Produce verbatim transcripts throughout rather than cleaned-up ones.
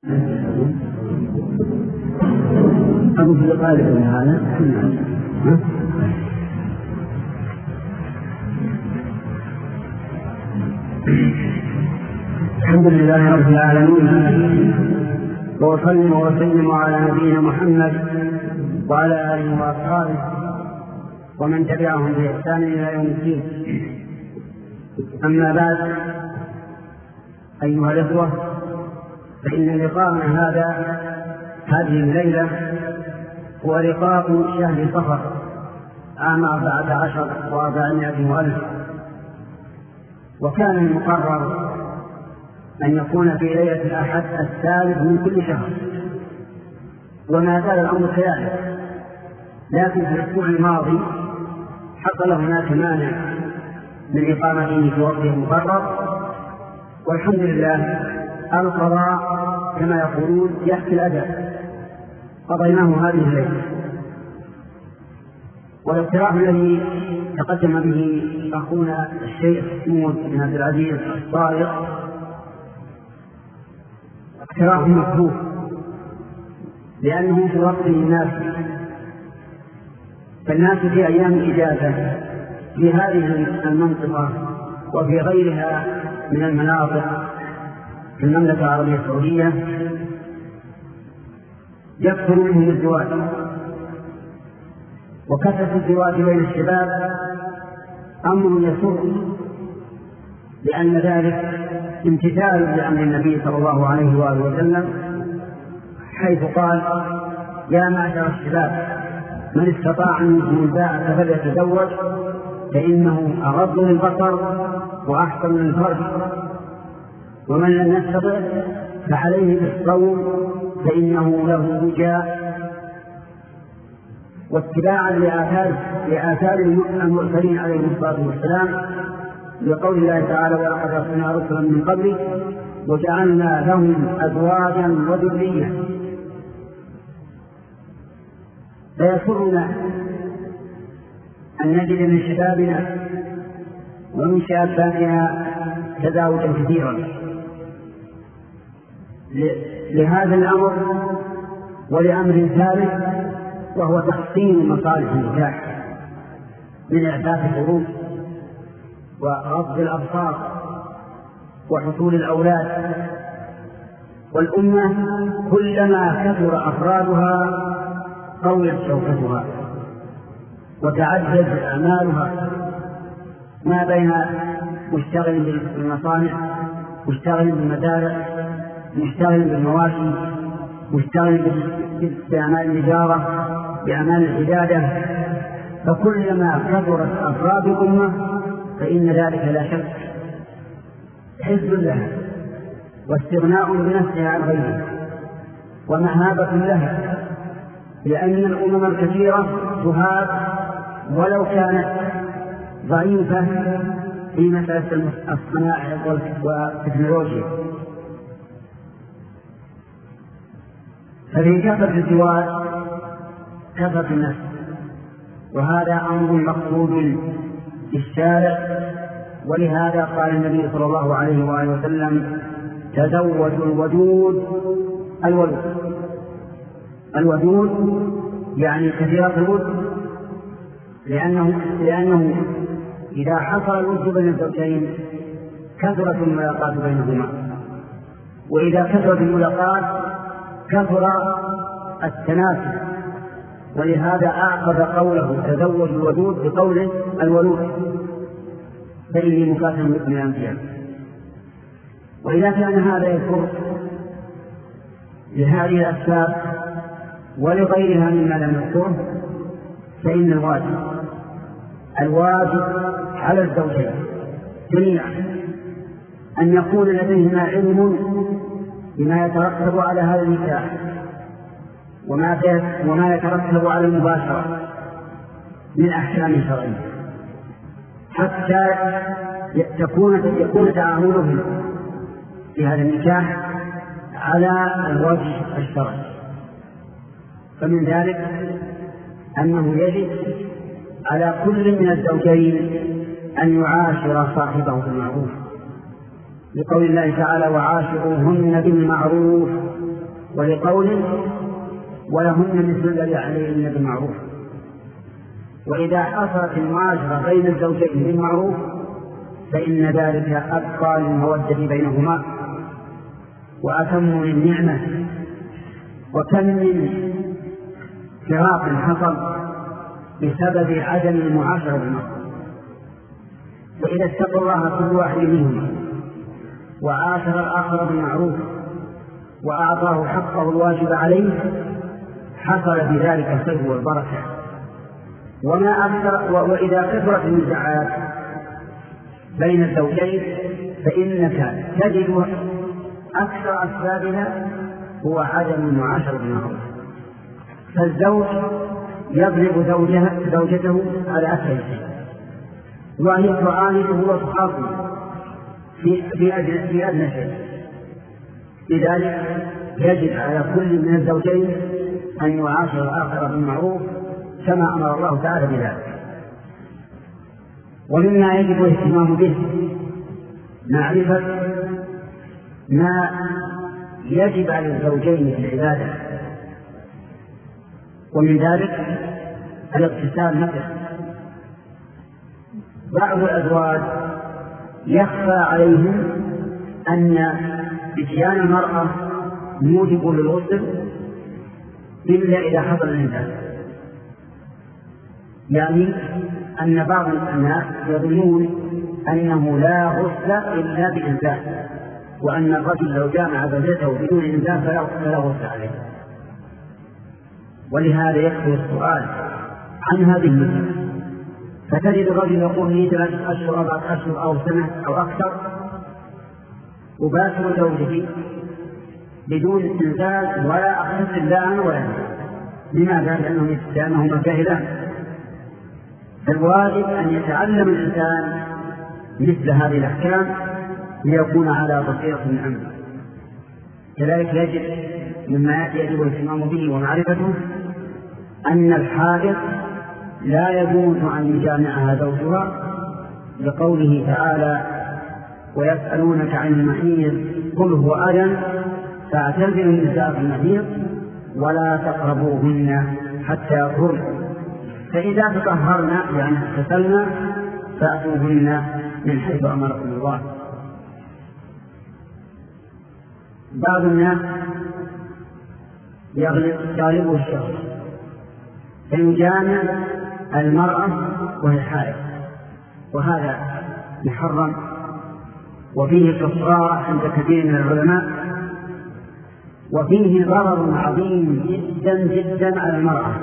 أبو في قالب من هذا الحمد لله رب العالمين، وصلى وسلم على نبينا محمد وعلى آله وأصحابه ومن تبعهم بإحسان إلى يوم الدين. أما بعد، أيها الأخوة، فإن لقاءنا هذا هذه الليلة هو لقاء شهر صفر عام أربعة عشر وأربعمائة وألف، وكان المقرر أن يكون في ليلة الأحد الثالث من كل شهر، وما زال الأمر كذلك، لكن في الأسبوع الماضي حصل هناك مانع من إقامته في وقته المقرر، والحمد لله القضاء كما يقولون يحكي الأدب، قضيناه هذه الليلة. والاقتراح الذي تقدم به أخونا الشيخ محمود بن عبد العزيز الصالح اقتراح مكروه، لأنه في وقت الناس، فالناس في أيام الإجازة في هذه المنطقة وفي غيرها من المناطق في المملكة العربية السعودية يكثر منهم الزواج، وكثرة الزواج بين الشباب أمر يسر، لأن ذلك امتثال لأمر النبي صلى الله عليه وآله وسلم، حيث قال: يا معشر الشباب من استطاع منكم الباءة فليتزوج فإنه أغض للبصر وأحسن للفرج، ومن لم يستطع فعليه بالصوم فإنه له وجاء. واتباعا لآثار لآثار المرسلين عليهم الصلاة والسلام، لقول الله تعالى: ولقد أرسلنا رسلا من قبلك وجعلنا لهم أزواجا وذرية. فيسرنا أن نجد من شبابنا ومن شاباتنا تزاوجا كثيرا لهذا الأمر، ولأمر ثالث وهو تحصين مصالح النكاح من إعفاف الحروب وغض الأبصار وحصول الأولاد. والأمة كلما كثر أفرادها قويت شوكتها وتعدد أعمالها، ما بين مشتغل بالمصانع، مشتغل بالمزارع، مشتغل بالمواشي، مشتغل بأعمال التجارة، بأعمال العبادة. فكلما كثرت أفراد الأمة فإن ذلك لا شك حزب لها واستغناء بنفسها عن غيرها ومهابة لها، لأن الأمم الكثيرة تهاب ولو كانت ضعيفة في مسألة الصناعة والتكنولوجيا. ففي كثرة الزواج كثرة النفس، وهذا أمر مقصود في الشارع، ولهذا قال النبي صلى الله عليه وآله وسلم: تزوجوا الودود الولود. الودود يعني كثيرة الود، لأنه, لأنه إذا حصل الود بين الزوجين كثرت الملاقات بينهما، وإذا كثرت الملاقات كثر التناسل، ولهذا أعقب قوله تزوج الودود بقوله الولود، فإني مكاتب بكم الأنبياء. وإذا كان هذا يكون لهذه الأسباب ولغيرها مما لم نذكره، فإن الواجب الواجب على الزوجين جميعا أن يكون لديهما علم بما يترتب على هذا النكاح وما يترتب على المباشرة من أحكام شرعية، حتى يكون يكون تعاملهم في هذا النكاح على الوجه الشرعي. فمن ذلك أنه يجب على كل من الزوجين أن يعاشر صاحبه بالمعروف، لقول الله تعالى: وعاشروهن بالمعروف ولقول ولهن مثل الذي عليهن بالمعروف. وإذا حصلت المعاشرة بين الزوجين بالمعروف فإن ذلك أبقى للمودة بينهما وأتم للنعمة. وكم من فراق حصل بسبب عدم المعاشرة بالمعروف، وإذا اتقوا الله كل واحد منهما وعاشر الآخر بالمعروف وأعطاه حقه الواجب عليه حصل بذلك الخير والبركة. وما أكثر وإذا كثرت النزاعات بين الزوجين فإنك تجد أكثر أسبابها هو عدم المعاشرة بالمعروف. فالزوج يضرب زوجها زوجته على أسهل شيء، وهي تعانده وتخاصمه في في أدنى في أدنى شيء. لذلك يجب على كل من الزوجين أن يعاشر الآخر بالمعروف كما أمر الله تعالى بذلك. ومما يجب الاهتمام به معرفة ما يجب على الزوجين في العبادة، ومن ذلك الاغتسال مثلا. بعض الأزواج يخفى عليهم أن إتيان المرأة موجب للغسل إلا إذا حصل الإنزال، يعني أن بعض الناس يظنون أنه لا غسل إلا بإنزال، وأن الرجل لو جامع زوجته بدون إنزال فلا غسل عليه. ولهذا يكفي السؤال عن هذه المسألة، فتجد الرجل يقول لي ثلاثة أشهر أربعة أشهر أو سنة أو أكثر أباشر زوجتي بدون إنزال ولا أغتسل لا أنا ولا أنا. لماذا؟ لأنهما جاهلان. الواجب أن يتعلم الإنسان مثل هذه الأحكام ليكون على بصيرة من أمره. كذلك يجب مما يجب الاهتمام به ومعرفته أن الحائض لا يجوز أن يجامعها زوجها، لقوله تعالى ويسألونك عن المحيض قل هو أذى فاعتزلوا النساء في المحيض ولا تقربوهن حتى يطهرن فإذا تطهرنا يعني اغتسلنا فأتوهن من حيث أمركم الله. بعض الناس يغلبه الشهوة فيجامع المرأة وهي حائض، وهذا محرم وفيه كفارة عند كثير من العلماء، وفيه ضرر عظيم جدا جدا على المرأة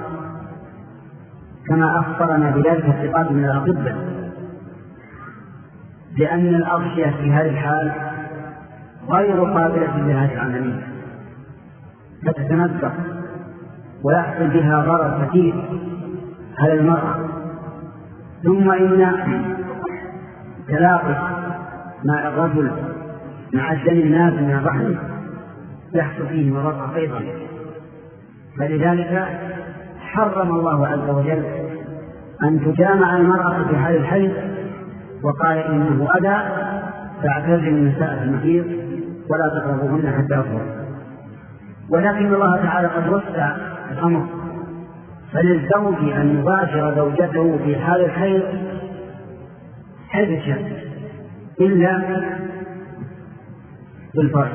كما أخبرنا بذلك الثقات من الأطباء، لأن الأغشية في هذه الحال غير قابلة لهذه العملية فتتنزق ويحصل بها ضرر كثير على المرأة. ثم إن تلاقي مع الرجل مع الدم الناس من الرحم يحصل فيه مضرة أيضا، فلذلك حرم الله عز وجل أن تجامع المرأة في حال الحيض، وقال إنه أذى فاعتزلوا النساء في المحيض ولا تقربوهن حتى يطهرن. ولكن الله تعالى قد وسع الأمر، فللزوج أن يباشر زوجته في حال الحيض حيث شاء إلا بالفرج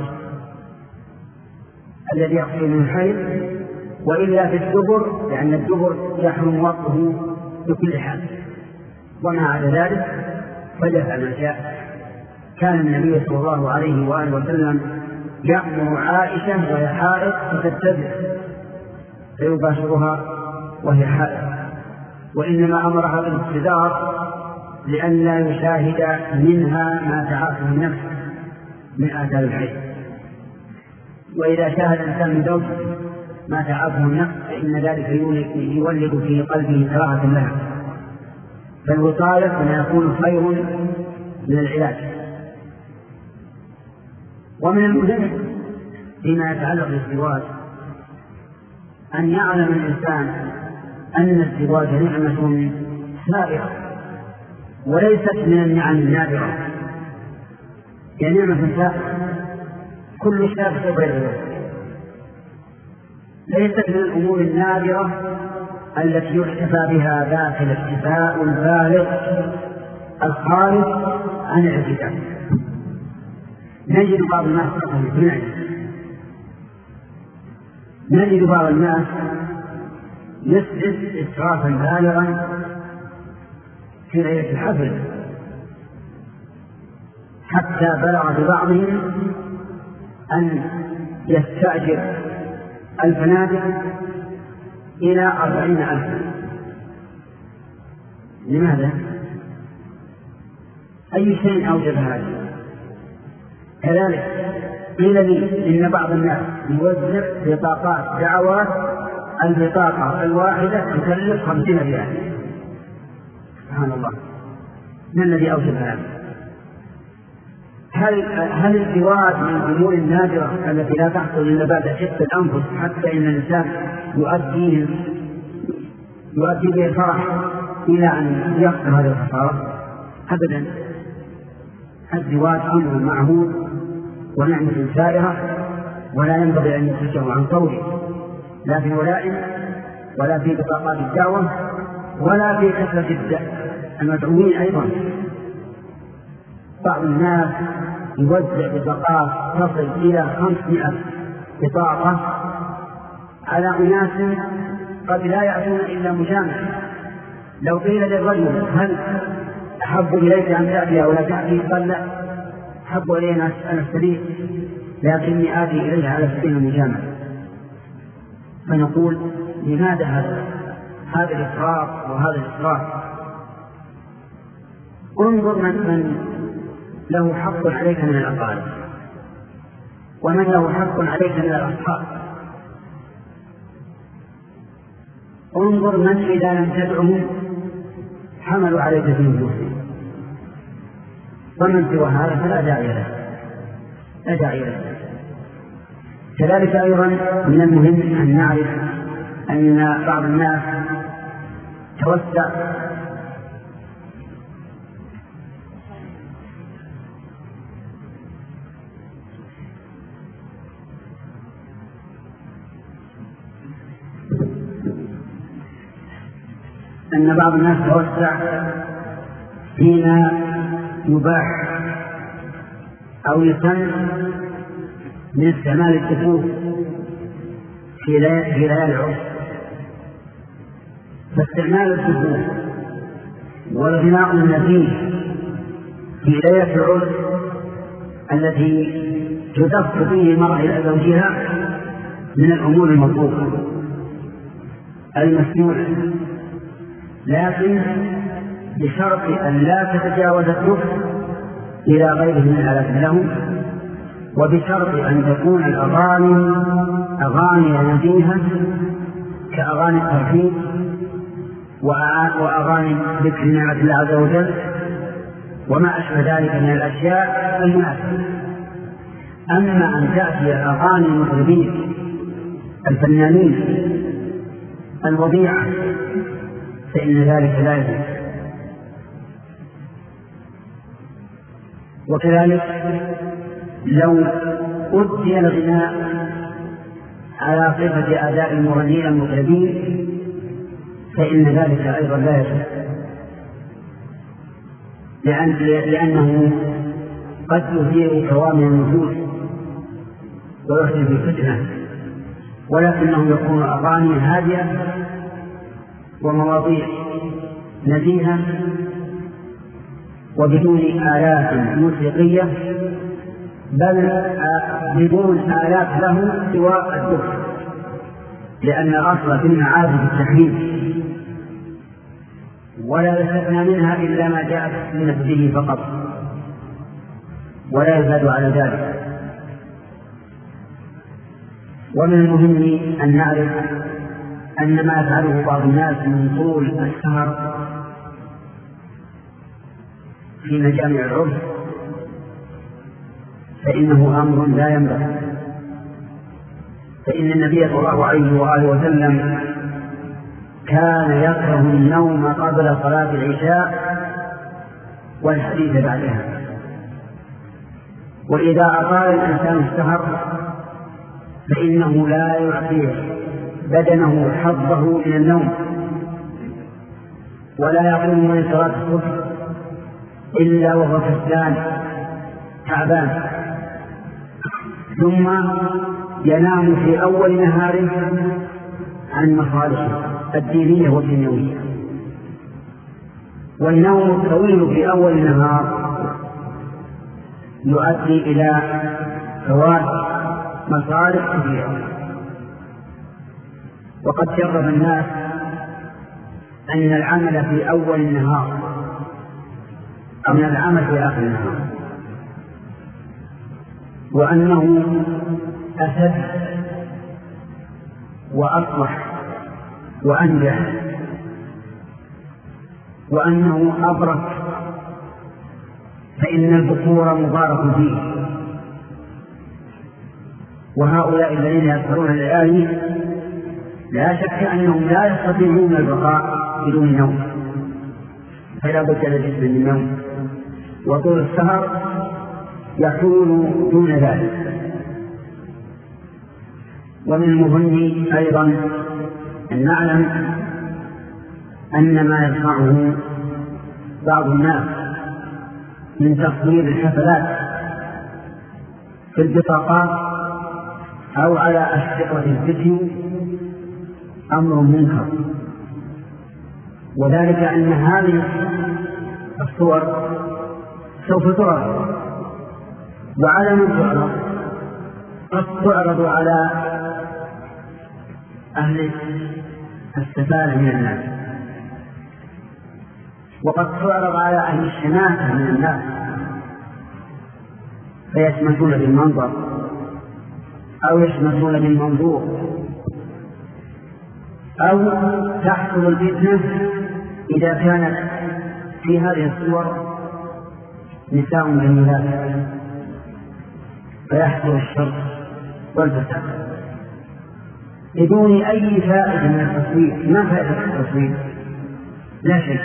الذي يحصل من الحيض، وإلا في الدبر لأن الدبر يحرم وقته بكل حال. وما على ذلك فليفعل ما شاء. كان النبي صلى الله عليه وآله وسلم يأمر عائشة وهي حائض فتتبع فيباشرها وهي حائض، وإنما أمرها بالاستدار لأن لا يشاهد منها ما تعافه النفس من آثار الحيض. وإذا شاهد الإنسان من زوجته ما تعافه النفس فإن ذلك يولد في قلبه كراهة لها، فالوصاية كما يكون خير من العلاج. ومن المهم فيما يتعلق بالزواج أن يعلم الإنسان أن الزواج نعمة سائرة وليست من النعم النادرة، هي نعمة سائرة كل شاب غير ذلك. ليست من الأمور النادرة التي يحتفى بها ذات الاكتفاء البالغ الخارج عن الاعتدال. نجد بعض الناس من نجد بعض الناس يسرف إسرافا بالغا في ليلة الحفل، حتى بلغ ببعضهم أن يستأجر الفنادق إلى أربعين ألفا. لماذا؟ أي شيء أوجب هذا؟ كذلك قيل لي إن بعض الناس يوزع بطاقات دعوات، البطاقة الواحدة تكلف خمسين ريال. سبحان الله، ما الذي أوجب هذا؟ هل هل الزواج من الأمور النادرة التي لا تحصل إلا بعد شتى الأنفس حتى إن الإنسان يؤدي يؤدي به الفرح إلى أن يخسر هذه الخسارة؟ أبدا، الزواج أمر معهود ونعمة سائرة، ولا ينبغي أن يتشجع عن قوله، لا في ولائم ولا في بطاقات الدعوة ولا في كثرة المدعوين. أيضا بعض الناس يوزع بطاقات تصل إلى خمسمائة بطاقة على أناس قد لا يأتون إلا مجامعة. لو قيل للرجل هل أحب إليك أن تأتي ولا تأتي؟ قال لا، أحب إلينا أن أستريح، لكني آتي إليها على سبيل المجامعة. فنقول لماذا هذا هذا الإسراف وهذا الإسراف؟ انظر من, من له حق عليك من الأقارب، ومن له حق عليك من الأصحاب. انظر من إذا لم تدعهم حملوا عليك في نفوسهم، ومن سوى هذا فلا داعي له، لا داعي له. كذلك أيضا من المهم أن نعرف أن بعض الناس توسع أن بعض الناس توسع فيما يباح أو يسن من استعمال الدفوف في ليالي العرس. فاستعمال الدفوف والغناء النزيه في ليلة العرس التي تدف فيه المرأة إلى زوجها من الأمور المطلوبة المسموحة، لكن بشرط أن لا تتجاوز الدف إلى غيره من الآلات له، وبشرط أن تكون الأغاني أغاني نزيهة كأغاني التوحيد وأغاني ذكر نعمة الله عز وجل وما أشبه ذلك من الأشياء المناسبة. أما أن تأتي أغاني المطربين الفنانين الوضيعة فإن ذلك لا يجوز. وكذلك لو أدي الغناء على صفة أداء المغنين المطربين فإن ذلك أيضا لا يجوز، لأن لأنه قد يثير كوامن النفوس ويحدث الفتنة، ولكنه يكون أغاني هادئة ومواضيع نزيهة وبدون آلات موسيقية، بل بدون آلات له سوى الدف، لأن الأصل في المعازف التحريم ولا يستثنى منها إلا ما جاءت من نفسه فقط ولا يزاد على ذلك. ومن المهم أن نعرف أن ما يفعله بعض الناس من طول السهر في مجامع العرس فإنه أمر لا ينبغي، فإن النبي صلى الله عليه وآله وسلم كان يكره النوم قبل صلاة العشاء والحديث بعدها. وإذا أطال الإنسان السهر فإنه لا يعطيه بدنه حظه من النوم، ولا يقوم من صلاة الصبح إلا وهو كسلان تعبان، ثم ينام في أول نهاره عن مصالحه الدينية والدنيوية. والنوم الطويل في أول النهار يؤدي إلى فوات مصالح كثيرة. وقد جرب الناس أن العمل في أول النهار أو من العمل في آخر النهار، وأنه أسد وأصلح وأنجح، وأنه أبرك، فإن البكور مبارك فيه. وهؤلاء الذين يذكرون الآية لا شك أنهم لا يستطيعون البقاء بدون نوم، فلا بد للجسم من نوم، وطول السهر يحول دون ذلك. ومن المهم أيضا أن نعلم أن ما يصنعه بعض الناس من تصوير الحفلات في البطاقات أو على أشرطة الفيديو أمر منكر، وذلك أن هذه الصور سوف تعرض، وعلى من تعرض؟ قد تعرض على أهل السفالة من الناس، وقد تعرض على أهل الشماتة من الناس فيشمتون بالمنظر أو يشمتون بالمنظور، أو تحصل الفتنة إذا كانت في هذه الصور نساء جميلات فيحصل الشر والفساد بدون أي فائدة من التصوير. ما فائدة التصوير؟ لا شيء.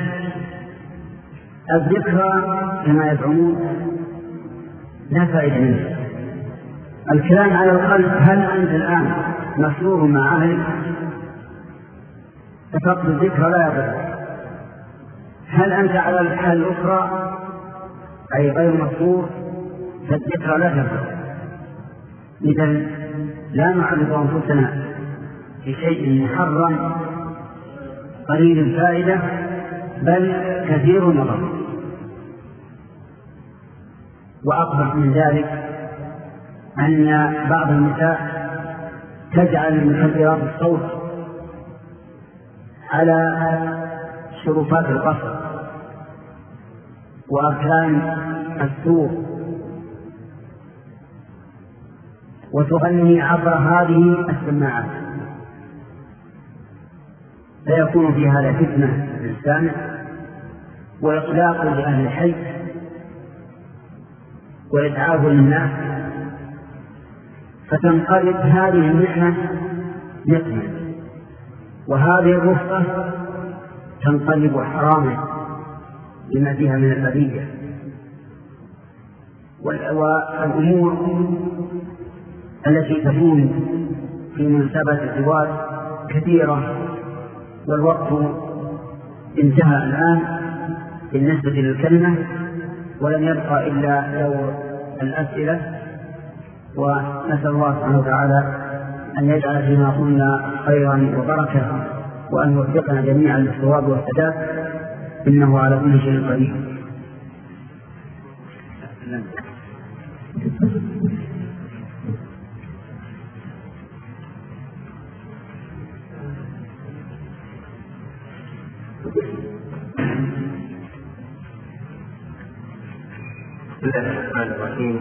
الذكرى كما يدعون لا فائدة منه. الكلام على القلب، هل أنت الآن مسرور مع أهلك؟ فقط الذكرى لا يضر. هل أنت على الحال الأخرى أي غير مسرور؟ فالذكرى لا تضر. إذن لا نعرض أنفسنا في شيء محرم قليل الفائدة بل كثير النظر. وأقبح من ذلك أن بعض النساء تجعل المخدرات الصوت على شرفات القصر وأركان السوق وتغني عبر هذه السماعات، فيكون في هذا فتنة للسامع وإقلاق لأهل الحي وإتعاب للناس، فتنقلب هذه النعمة نقمة، وهذه الرفقة تنقلب حراما لما فيها من الأذية. والأمور التي تكون في مناسبة الزواج كثيرة، والوقت انتهى الآن بالنسبة للكلمة، ولم يبقى إلا دور الأسئلة. ونسأل الله سبحانه وتعالى أن يجعل فيما قلنا خيرا وبركة، وأن يوفقنا جميعا للصواب والسداد، إنه على كل شيء قدير. بسم الله الرحمن الرحيم.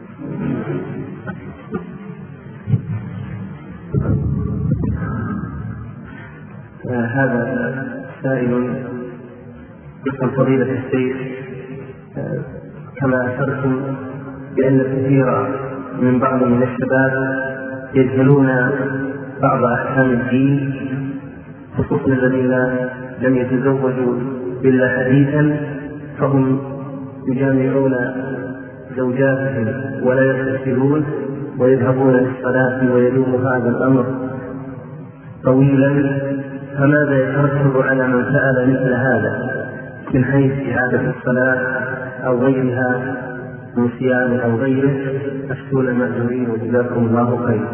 آه هذا سائل يسأل فضيلة الشيخ، آه كما أشرتم بأن كثيرا من بعض من الشباب يجهلون بعض أحكام الدين، خصوصا الذين لم يتزوجوا إلا حديثا، فهم يجامعون زوجاتهم ولا يغتسلون ويذهبون للصلاة ويلوم هذا الأمر طويلا، فماذا يترتب على من فعل مثل هذا من حيث إعادة الصلاة أو غيرها من صيام أو غيره؟ أفتون المأجورين وجزاكم الله خير.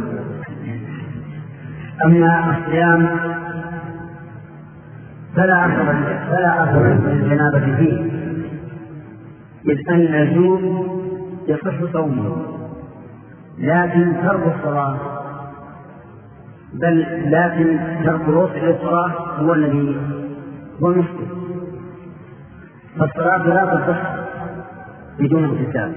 أما الصيام فلا أثر فلا أثر للجنابة فيه، إذ أن الجنوب يصح صومه، لكن ترك الصلاة بل لكن ترك الوصف للصلاة هو الذي هو المشكل. فالصلاة لا تصح بدون اغتسال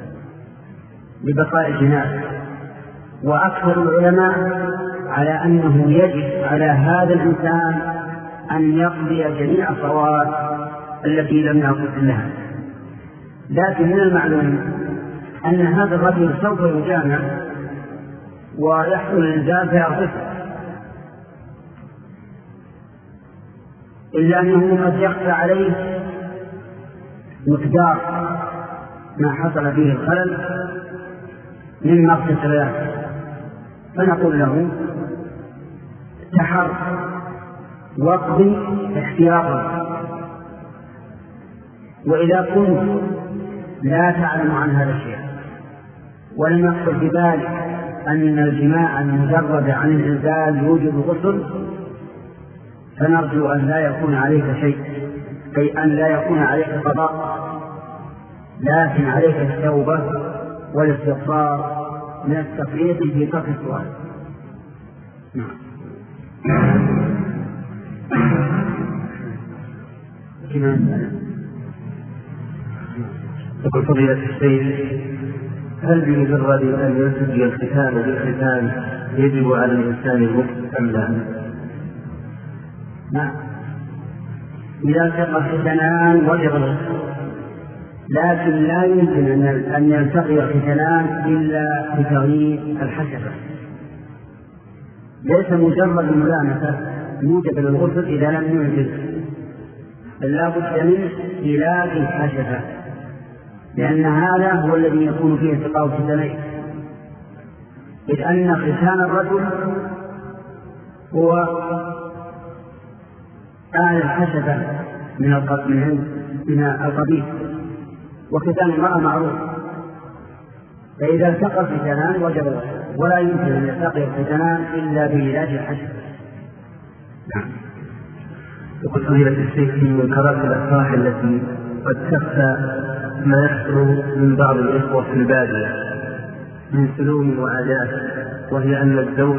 لبقاء الجنابة، وأكثر العلماء على أنه يجب على هذا الإنسان أن يقضي جميع الصلوات التي لم يقض لها. لكن من المعلوم أن هذا الرجل سوف يجامع ويحصل الإنزال فيغتسل، إلا أنه قد يخفى عليه مقدار ما حصل فيه الخلل مما اغتسل له، فنقول له تحر واقضي احتياطا. وإذا كنت لا تعلم عن هذا الشيء ولم يخطر ببالك أن الجماع المجرد عن الإنزال يوجب الغسل، فنرجو أن لا يكون عليك شيء، أي أن لا يكون عليك قضاء، لكن عليك التوبة والاستغفار من التفريط في ترك السؤال. يقول فضيلة الشيخ: هل بمجرد أن يلتقي الختان بالختان يجب على الإنسان الوقت أم لا؟ نعم، إذا التقى الختنان وجب الغسل، لكن لا يمكن أن يلتقي الختنان إلا بتغيير الحشفة. ليس مجرد الملامسة موجب للغسل إذا لم ينجز، بل لا بد من علاج الحشفة، لأن هذا هو الذي يكون فيه التقاء الختنين، إذ أن ختان الرجل هو آل الحشفة من من القبيل، وختان المرأة معروف، فإذا التقى الختانان وجب الغسل، ولا يمكن أن يلتقي الختانان إلا بعلاج الحشفة. نعم. يقول فضيلة الشيخ: في منكرات الأفراح التي قد تخفى ما يحصل من بعض الإخوة في البادية من سلوم وعادات، وهي أن الزوج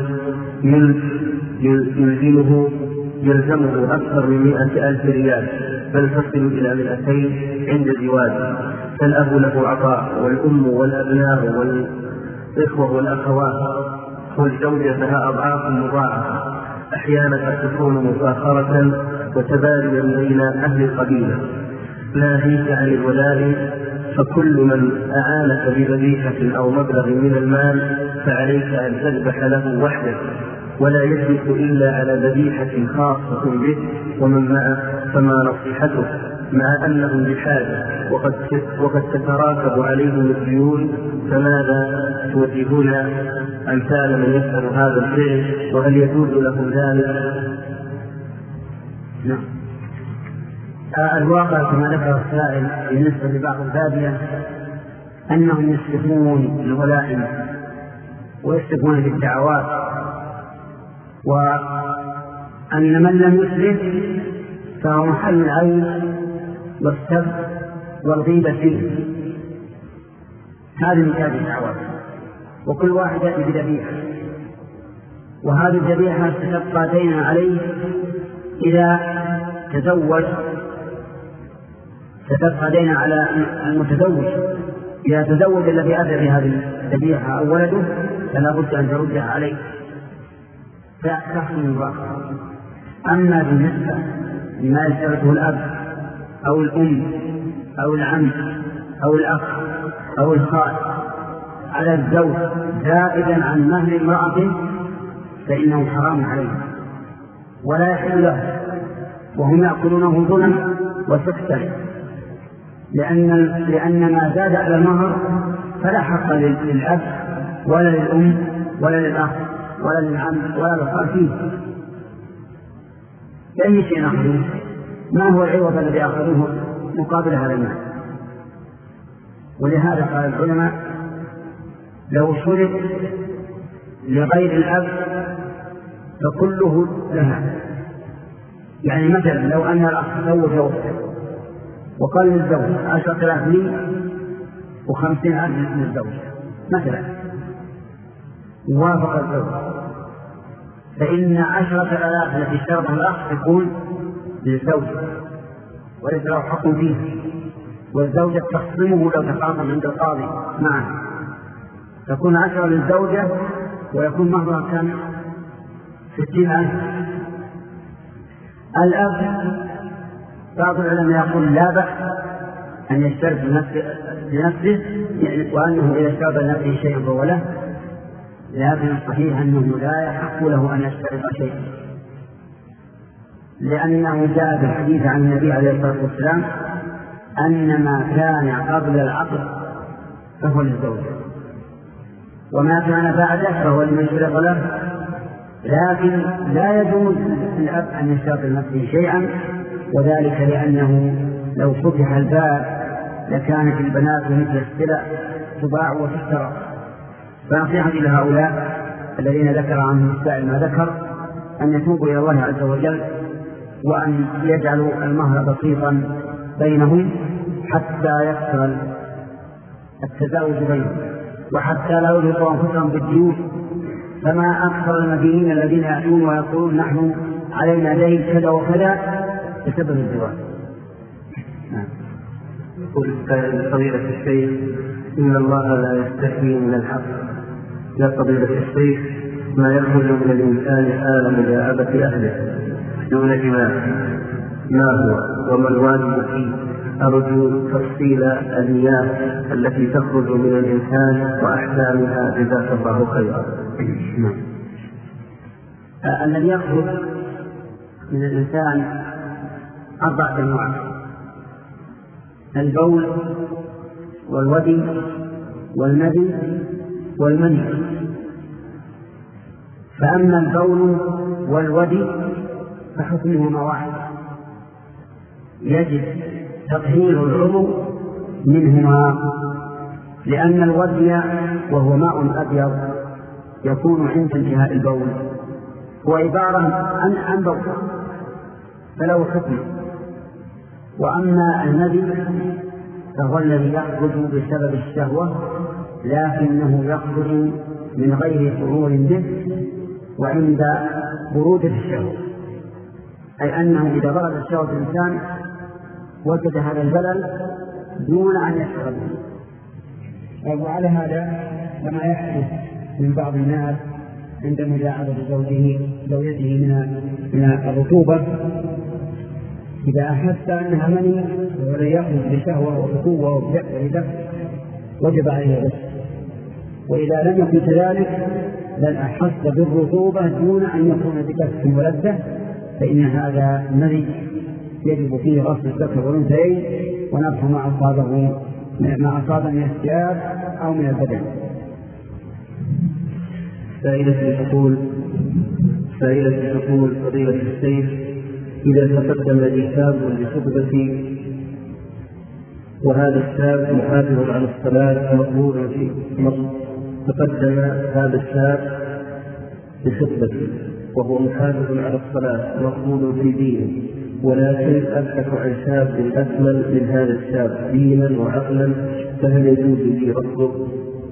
يلزمه يلزمه أكثر من مئة ألف ريال، بل تصل إلى مئتين عند زواجه، فالأب له عطاء والأم والأبناء والإخوة والأخوات، والزوجة لها أضعاف مضاعفة، أحيانا قد تكون مفاخرة وتبادلا بين أهل القبيلة، ناهيك عن الولاء، فكل من أعانك بذبيحة أو مبلغ من المال فعليك أن تذبح له وحده، ولا يثبت إلا على ذبيحة خاصة به ومن معه، فما نصيحته مع أنهم بحاجة وقد وقد تتراكب عليهم الديون؟ فماذا توجهون أمثال من يفعل هذا الشيء، وهل يجوز لهم ذلك؟ نعم. الواقع كما ذكر السائل بالنسبة لبعض البادية أنهم يسلكون الولائم ويسلكون بالدعوات، وأن من لم يسلك فهو محل العين والسب والغيبة فيه. هذه من هذه الدعوات، وكل واحد يأتي بذبيحة، وهذه الذبيحة ستبقى دينا عليه إذا تزوج، ستبقى دينا على المتزوج إذا تزوج الذي أتى بهذه الذبيحة أو ولده، فلا بد أن تردها عليه فتحسن الواقع. أما بالنسبة لما يشترطه الأب أو الأم أو العم أو الأخ أو الخال على الزوج زائدا عن مهر امرأته فإنه حرام عليه ولا يحل له، وهم يأكلونه ظلما وسكتا، لأن لأن ما زاد على المهر فلا حق للأب ولا للأم ولا للأخ ولا للعم ولا للخال فيه، بأي شيء أخذوه؟ ما هو العوض الذي أخذوه مقابل هذا المال؟ ولهذا قال العلماء لو شرط لغير الأب فكله لها. يعني مثلا لو أن الأخ زوج أخته وقال للزوج عشرة آلاف لي وخمسين ألف للزوج مثلا، ووافق الزوج، فإن عشرة آلاف التي اشترطها الأخ تكون للزوج وليس له حق فيه، والزوجة تخصمه لو تخاصم عند القاضي معه، تكون عشرة للزوجة ويكون مهرها كم؟ ستين ألف. الأب بعض العلماء يقول لا بأس أن يشترط لنفسه يعني وأنه إذا اشترط لنفسه شيئا فهو له، لكن الصحيح أنه لا يحق له أن يشترط شيئا، لأنه جاء في الحديث عن النبي عليه الصلاة والسلام أن ما كان قبل العقد فهو للزوجة وما كان بعده فهو لمن اشترط له، لكن لا يجوز للأب أن يشترط لنفسه شيئا، وذلك لأنه لو فتح الباب لكانت البنات مثل السلع تباع وتشترى. فنصيحتي لهؤلاء الذين ذكر عنهم السائل ما ذكر أن يتوبوا إلى الله عز وجل وأن يجعلوا المهر بسيطا بينهم حتى يكثر التزاوج بينهم، وحتى لا يرهقوا أنفسهم بالديون. فما أكثر المدينين الذين يأتون ويقولون نحن علينا دين كذا وكذا بسبب الزواج. يقول فضيلة الشيخ إن الله لا يستحيي من الحق. يا فضيلة الشيخ ما يخرج من الإنسان حال مجاعبة أهله دون جماع ما هو وما الواجب فيه؟ أرجو تفصيل المياه التي تخرج من الإنسان وأحكامها جزاك الله خيرا. الذي يخرج من الإنسان أربعة أنواع: البول والودي والمدي والمني. فأما البول والودي فحكمهما واحد، يجب تطهير العضو منهما، لأن الودي وهو ماء أبيض يكون عند انتهاء البول هو عبارة عن عن بول فله حكم. وأما المدي فهو الذي يخرج بسبب الشهوة لكنه يخرج من غير شعور به وعند برودة الشهوة، أي أنه إذا بردت الشهوة الإنسان وجد هذا البلل دون أن يشعر به. وعلى هذا كما يحدث من بعض الناس عند مجاعبة زوجه زوجته من من الرطوبة، إذا أحس أنها مني ولن يخرج بشهوة وفتوة وبدأ وجب عليه الغسل، وإذا لم يكن كذلك بل أحس بالرطوبة دون أن يكون بكف ولذة فإن هذا مني يجب فيه غسل الذكر والأنثيين ونفخ ما أصابه ما أصاب من الثياب أو من البدن. سائلة تقول سائلة تقول فضيلة الشيخ إذا تقدم لي شاب لخطبتي وهذا الشاب محافظ على الصلاة مقبول في تقدم هذا الشاب لخطبتي وهو محافظ على الصلاة مقبول في دينه، ولكن أبحث عن شاب أكمل من هذا الشاب دينا وعقلا، فهل يجوز لي رفضه؟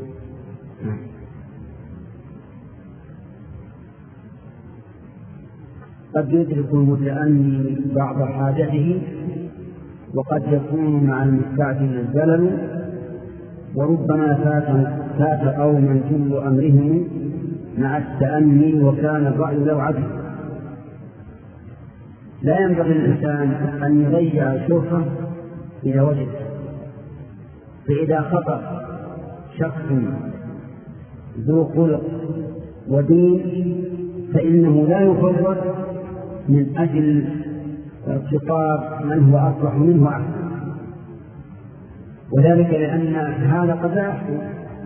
قد يدرك المتأني بعض حاجته وقد يكون مع المستعجل الزلل، وربما فات فات قوما كل أمرهم مع التأني وكان الرأي لو عدل. لا ينبغي الإنسان أن يضيع الشرفة إذا وجد، فإذا خطأ شخص ذو خلق ودين فإنه لا يفرط من أجل خطاب من هو أصلح منه أحسن، وذلك لأن هذا قد لا يحصل،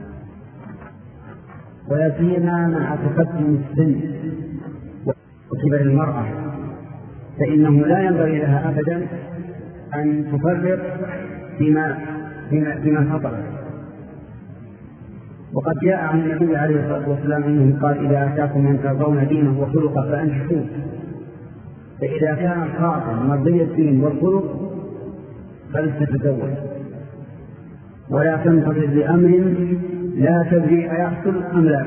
ولا سيما مع تقدم السن وكبر المرأة، فإنه لا ينبغي لها أبدا أن تفرط فيما فيما, فيما فطرت. وقد جاء عن النبي عليه الصلاة والسلام أنه قال: إذا أتاكم من ترضون دينه وخلقه فأنكحوه. فإذا كان الخاطب مرضي الدين والخلق فلتتزوج، ولا تنتظر لأمر لا تدري أيحصل أم لا.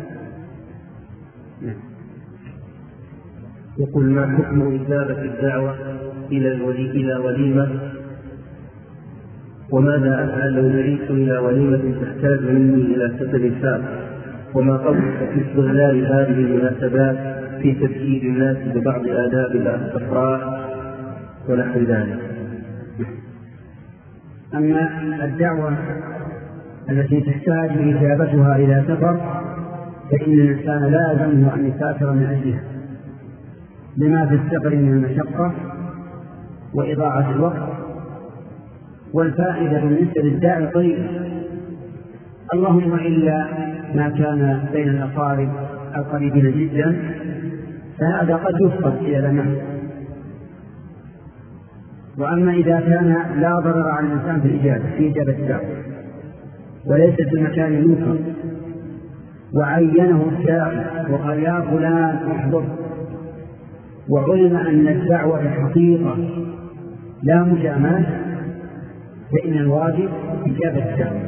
يقول: ما حكم إجابة الدعوة إلى الولي إلى وليمة؟ وماذا أفعل لو دعيت إلى وليمة تحتاج مني إلى ستر شاب؟ وما قولك في استغلال هذه المناسبات في تذكير الناس ببعض آداب الأفراح ونحو ذلك؟ أما الدعوة التي تحتاج إجابتها إلى سفر فإن الإنسان لا يلزمه أن يسافر من أجلها، لما في السفر من المشقة وإضاعة الوقت، والفائدة بالنسبة للداعي طيبة، اللهم إلا ما كان بين الأقارب القريبين جدا فهذا قد يفقد إلى زمان. وأما إذا كان لا ضرر على الإنسان في الإجابة في إجابة الدعوة وليس في مكان منكر وعينه الداعي وقال: يا فلان احضر، وعلم أن الدعوة حقيقة لا مجاملة، فإن الواجب إجابة الدعوة،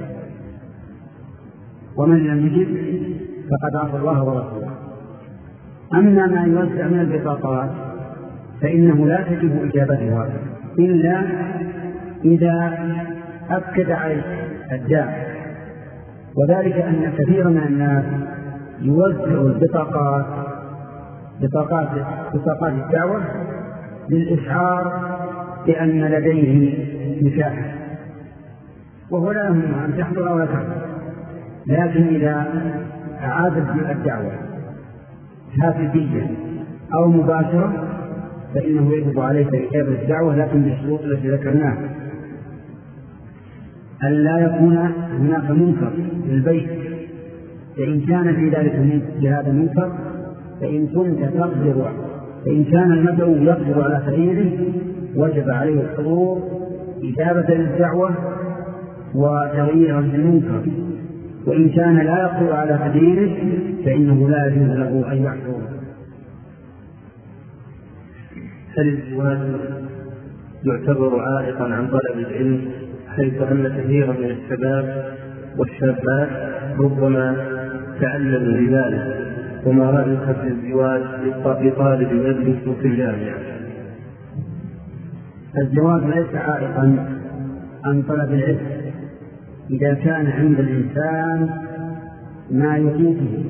ومن لم يجب فقد عصى الله ورسوله. أما ما يوزع من البطاقات فإنه لا تجب إجابتها إلا إذا أكد عليه الداعي، وذلك أن كثيرا من الناس يوزع البطاقات بطاقات بطاقات الدعوة للإشعار بأن لديه نكاح، وهو لا يهم أن تحضر أو لا تحضر، لكن إذا أعادت الدعوة هاتفيا أو مباشرة فإنه يجب عليه إجابة الدعوة، لكن بالشروط التي ذكرناها: أن لا يكون هناك منكر للبيت، فإن كان في ذلك بهذا المنكر فإن كنت تقدر فإن كان المدعو يقدر على تغييره وجب عليه الحضور إجابة للدعوة وتغييرا للمنكر، وإن كان لا يقدر على تغييره فإنه لا يجوز له أن يحضر. هل الزواج يعتبر عائقا عن طلب العلم، حيث أن كثيرا من الشباب والشابات ربما تعلموا بذلك؟ وما رأيك في الزواج لطالب يدرس في الجامعة؟ الزواج ليس عائقا عن طلب العلم إذا كان عند الإنسان ما يقيته.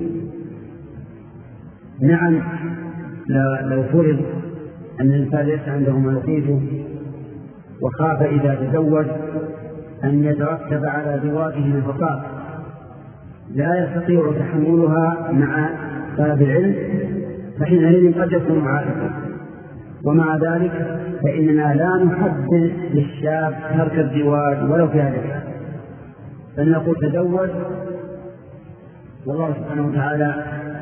نعم، لو فرض أن الإنسان ليس عنده ما يقيته وخاف إذا تزوج أن يترتب على زواجه نفقات لا يستطيع تحملها مع طلب العلم، فحينئذ قد يكون عائقا. ومع ذلك فإننا لا نحدد للشاب ترك الزواج ولو في هذا الحال، بل نقول: تزوج والله سبحانه وتعالى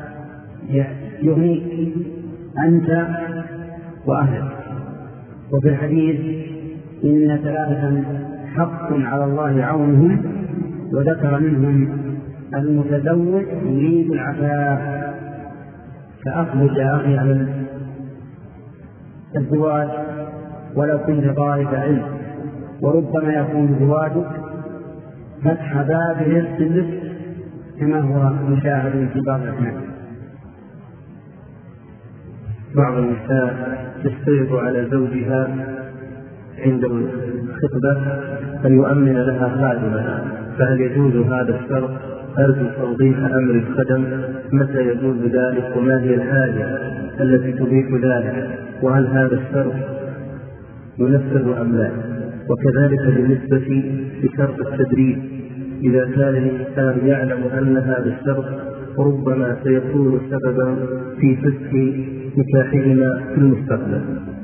يغنيك أنت وأهلك. وفي الحديث: إن ثلاثة حق على الله عونهم، وذكر منهم المتزوج يريد العفاف، فأخرج يا أخي على الزواج ولو كنت طالب علم، وربما يكون زواجك فتح باب رزق لك كما هو مشاهد في بعض الأحيان. بعض النساء تشترط على زوجها عند الخطبة أن يؤمن لها خادمة، فهل يجوز هذا الشرط؟ أرجو توضيح أمر الخدم، متى يجوز ذلك، وما هي الحاجة التي تبيح ذلك، وهل هذا الشرط ينفذ أم لا؟ وكذلك بالنسبة لشرط التدريب، إذا كان الإنسان يعلم أن هذا الشرط ربما سيكون سببا في فسخ نكاحهما في المستقبل.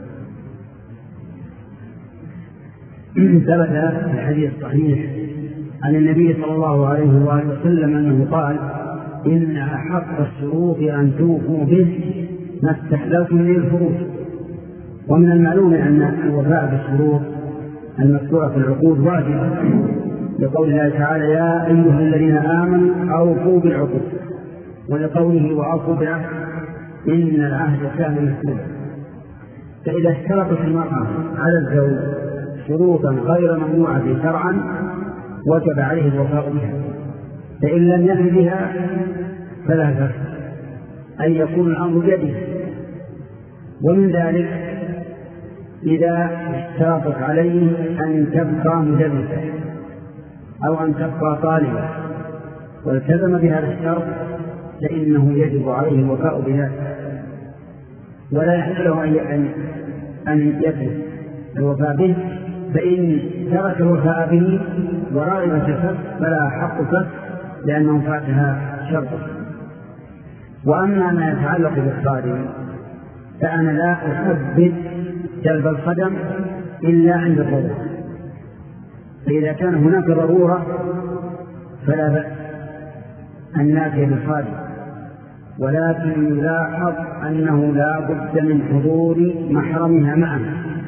ثبت في الحديث الصحيح عن النبي صلى الله عليه وآله وسلم أنه قال: إن أحق الشروط أن توفوا به ما استحللتم من الفروج. ومن المعلوم أن الوفاء بالشروط المذكورة في العقود واجب، لقول الله تعالى يا أيها الذين آمنوا أوفوا بالعقود، ولقوله وأوفوا بالعهد إن العهد كان مسؤولا. فإذا اشترطت المرأة على الزوج شروطا غير ممنوعة شرعا وجب عليه الوفاء بها، فإن لم يفي بها فلا فرق، أي يكون الأمر بيده. ومن ذلك إذا اشترطت عليه أن تبقى مدرسة أو أن تبقى طالبة والتزم بهذا الشرط فإنه يجب عليه الوفاء بها، ولا يحل له أن يترك الوفاء به، فإن ترك الوفاء به ورغب في الفسخ فلا حق فسخ لأنه فاتها شرطه. وأما ما يتعلق بالخادم فأنا لا أحبذ جلب الخدم إلا عند الضرورة، فإذا كان هناك ضرورة فلا بأس أن نأتي بالخادم، ولكن يلاحظ أنه لا بد من حضور محرمها معه،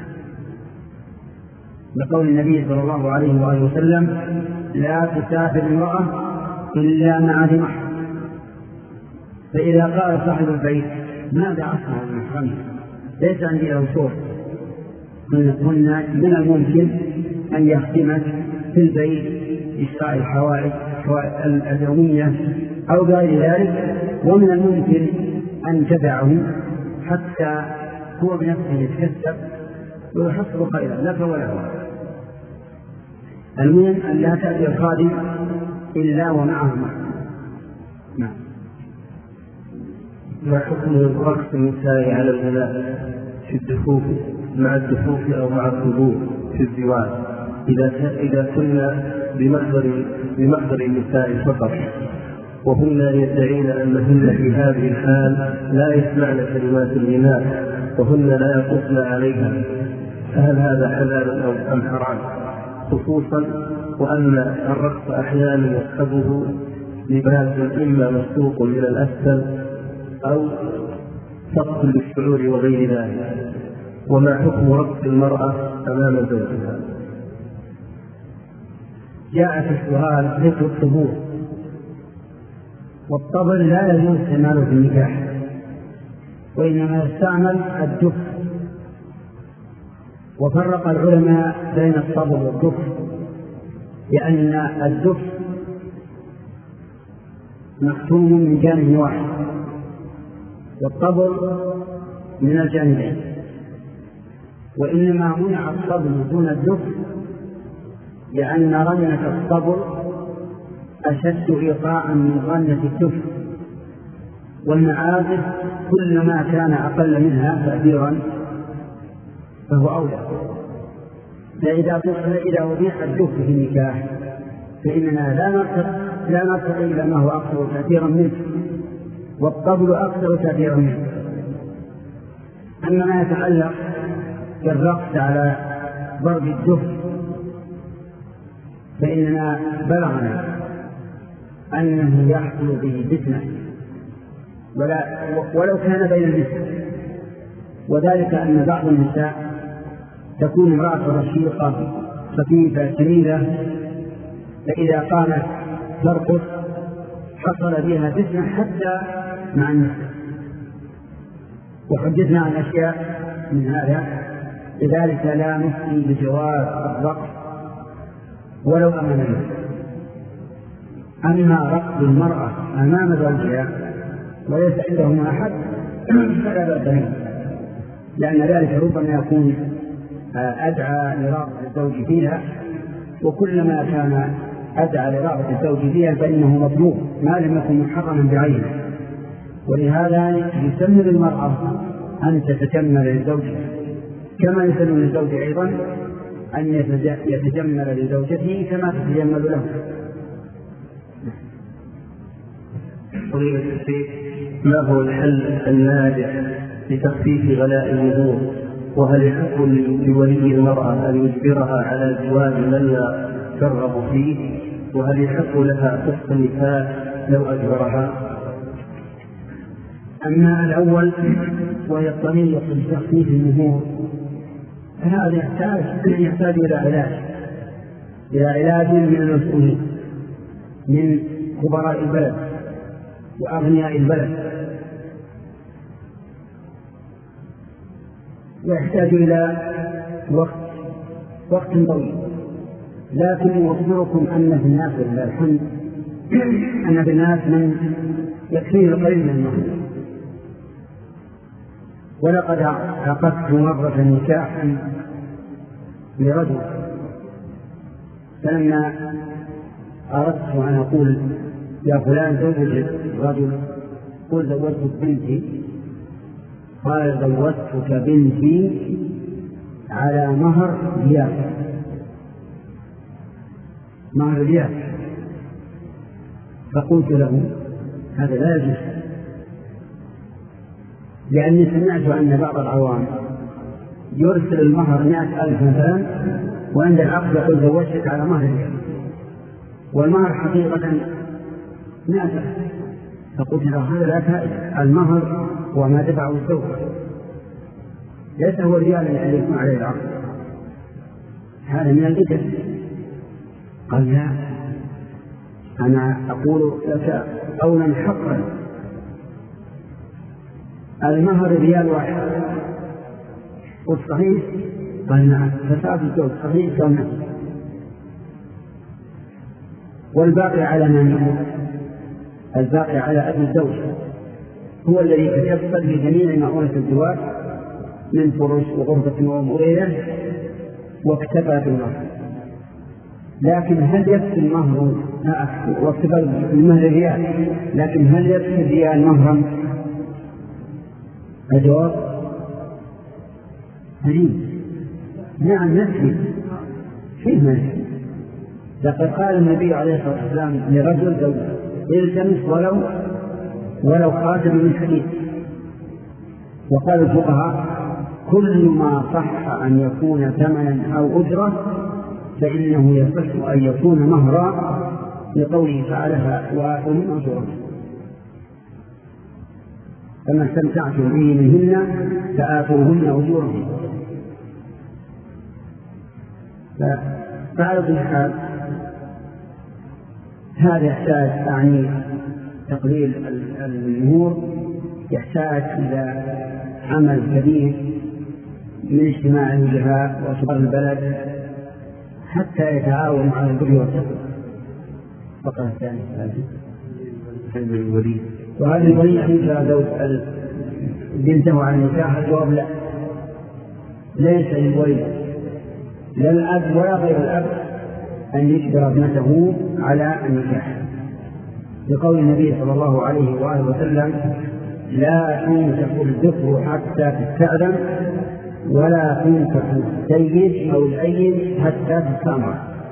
لقول النبي صلى الله عليه وآله وسلم لا تسافر امرأة إلا مع ذي محرم. فإذا قال صاحب البيت ماذا أصنع بمحرمها ليس عندي له صور، قلنا من الممكن أن يخدمك في البيت إشراء الحوائج اليومية أو غير ذلك، ومن الممكن أن تدعه حتى هو بنفسه يتكسب ويحصل خيرا لك وله. المهم أن لا تأتي الخادم إلا ومعه محرم. نعم. ما حكم رقص النساء على البنات في الدفوف مع الدفوف أو مع الحضور في الزواج إذا إذا كنا بمحضر بمحضر النساء فقط، وهن يدعين أنهن في هذه الحال لا يسمعن كلمات الغناء وهن لا يقصن عليها، فهل هذا حلال أو أم حرام؟ خصوصا وأن الرقص أحيانا يصحبه لباس إما مسروق من الأسفل أو سقط للشعور وغير ذلك. وما حكم رقص المرأة أمام زوجها؟ جاء في السؤال ذكر الطبول، والطبل لا يجوز استعماله في النكاح، وإنما يستعمل الدف. وفرق العلماء بين الطبل والدف، لأن الدف مختوم من جانب واحد والطبل من الجانبين، وإنما منع الطبل دون الدف لأن رنة الطبل أشد إيقاعا من رنة الدف، والمعازف كلما كان أقل منها تأثيرا فهو أولى. فإذا إذا وضيح الدف في النكاح فإننا لا نرتقي لا نرتقي إلى ما هو أكثر تأثيرا منه، والطبل أكثر تأثيرا منه. أما ما يتعلق بالرقص على ضرب الدف فإننا بلغنا أنه يحصل به فتنة ولا ولو كان بين النساء، وذلك أن بعض النساء تكون امرأة رشيقة خفيفة جميلة، فإذا قامت ترقص حصل بها فتنة حتى مع النساء. وحدثنا عن أشياء من هذا، لذلك لا نفتي بجواز الرقص ولو أمام النساء. أما رقص المرأة أمام زوجها وليس عندهم أحد فلا بأس منه، لأن ذلك ربما يكون أدعى لرغبة الزوج فيها، وكلما كان أدعى لرغبة الزوج فيها فإنه مطلوب ما لم يكن محرما بعينه. ولهذا يسمى المرأة أن تتجمل لزوجها، كما يسمى للزوج أيضا أن يتجمل لزوجته كما تتجمل له. فضيلة الشيخ، ما هو الحل الناجح لتخفيف غلاء النذور؟ وهل يحق لولي المرأة أن يجبرها على زواج من لا ترغب فيه؟ وهل يحق لها فسخ النكاح لو أجبرها؟ أما الأول وهي الطريقة لتخفيف النذور فهذا يحتاج يحتاج إلى علاج إلى علاج من المسؤولين من خبراء البلد وأغنياء البلد، ويحتاج إلى وقت وقت طويل. لكن أخبركم أن في الناس لله الحمد أن في الناس من يكفيه القليل من المهر. ولقد عقدت مرة نكاحا لرجل، فلما أردت أن أقول يا فلان زوج رجل قل زوجتك بنتي، قال زوجتك بنتي على مهر ريال، مهر ريال. فقلت له هذا لا يجوز، لأني سمعت أن بعض العوام يرسل المهر مئة ألف مثلا وعند العقد يقول زوجتك على مهر ريال، والمهر حقيقة مئة ألف. فقلت له هذا لا فائدة، المهر هو ما دفعه الزوج ليس هو الريال الذي يكون عليه العقد، هذا من الإثم. قال لا، أنا أقول لك قولا حقا، المهر ريال واحد. قلت صحيح؟ قال نعم. فسألت الزوج صحيح؟ قال نعم. والباقي على من؟ الباقي على أبي الزوج، هو الذي يتصل بجميع مؤونة الزواج من فرش وغرفة وغيره، واكتفى بالمهر. لكن هل يكفي المهر؟ واكتفى بالمهر ريال، لكن هل يكفي الريال مهرا؟ الجواب سليم، نعم يكفي. كيف ما يكفي؟ لقد قال النبي عليه الصلاة والسلام لرجل زوج التمس ولو ولو خاتم من حديد. وقال الفقهاء كل ما صح أن يكون ثمنا أو أجرة فإنه يصح أن يكون مهرا، لقوله تعالى وآتوا من أجورهم، فما استمتعتم به منهن فآتوهن أجورهم. فعلى كل حال هذا يحتاج أعني تقليل الأمور، يحتاج إلى عمل كبير من اجتماع الوجهاء وأشبار البلد حتى يتعاون على البر والتقوى. فقط الثاني هذا الولي، وهذا الولي عند زوج بنته عن النكاح. الجواب لا، ليس للولي لا الأب ولا غير الأب أن يجبر ابنته على النكاح، لقول النبي صلى الله عليه وآله وسلم لا تنكح الذكر حتى تستأذن ولا تنكح السيد أو الأيم حتى تستأمر.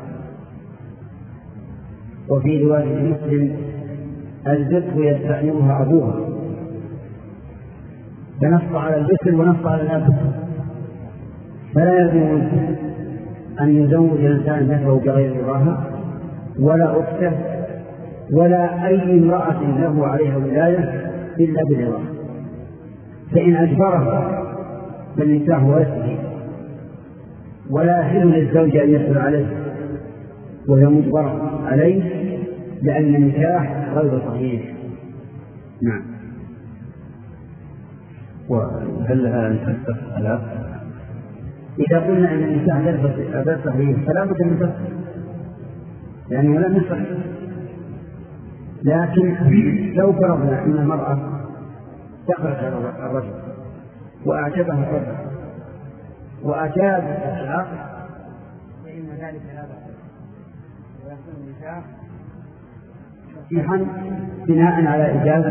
وفي رواية مسلم الذكر يستأمرها أبوها، فنص على الذكر ونص على الأب. فلا يجوز أن يزوج الإنسان نفسه بغير رضاها ولا أخته ولا أي امرأة له عليها ولاية إلا برضاها، فإن أجبرها فالنكاح واسع، ولا يحل للزوج أن يدخل عليه وهي مجبرة عليه، لأن النكاح غير صحيح. نعم. وهل لها أن تفتح العقد؟ إذا قلنا أن النكاح غير صحيح فلا بد من تفتح، يعني ولا نصح. لكن لو فرضنا أن المرأة دخلت على الرجل وأعجبها الرجل وأجاب العقد فإن ذلك لا بأس، ويكون النكاح صحيحا بناء على إجازة.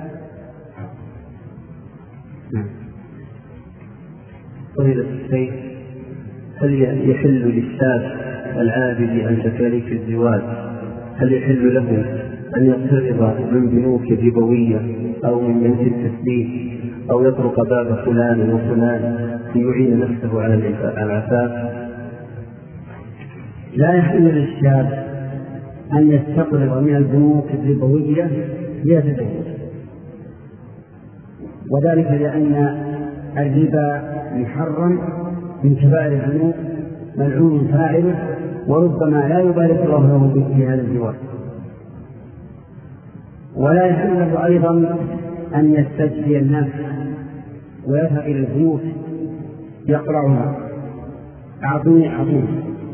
فضيلة الشيخ، هل يحل للشاب العابد عن تكاليف الزواج هل يحل له أن يقترض من بنوك ربوية أو من بنك التسليم أو يطرق باب فلان وفلان ليعين نفسه على العفاف؟ لا يحل للشاب أن يستقرض من البنوك الربوية ليتزوج، وذلك لأن الربا محرم من كبائر الذنوب ملعون فاعله، وربما لا يبارك الله له في هذا الجوار. ولا يحل له أيضا أن يستجزي الناس ويذهب إلى البيوت يقرعها أعطوني أعطوني،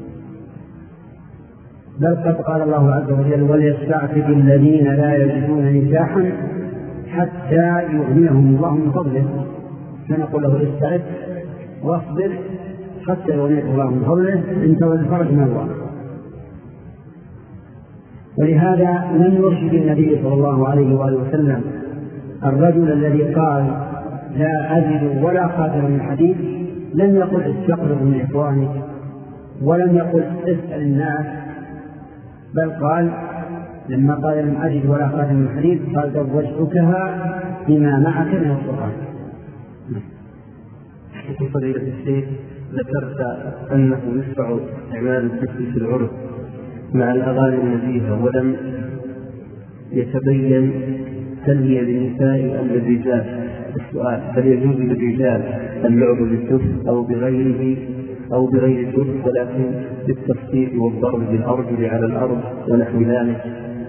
بل قد قال الله عز وجل وليستعفف الذين لا يجدون نكاحا حتى يغنيهم الله من فضله، فنقول له استعف واصبر حتى يغنيك الله من فضله، انتظر الفرج من الله. ولهذا لم يرشد النبي صلى الله عليه وآله وسلم الرجل الذي قال لا أجد ولا خاتم من حديد، لم يقل استقرب من إخوانك، ولم يقل اسأل الناس، بل قال لما قال لم أجد ولا خاتم من حديد قال زوجتكها بما معك من القرآن. فضيلة الشيخ، ذكرت أنه يشرع استعمال الدف في العرف مع الأغاني النزيهة، ولم يتبين هل هي للنساء أم للرجال. السؤال: هل يجوز للرجال اللعب بالدف أو بغيره أو بغير الدف ولكن بالتصفيق والضرب بالأرجل على الأرض ونحو ذلك؟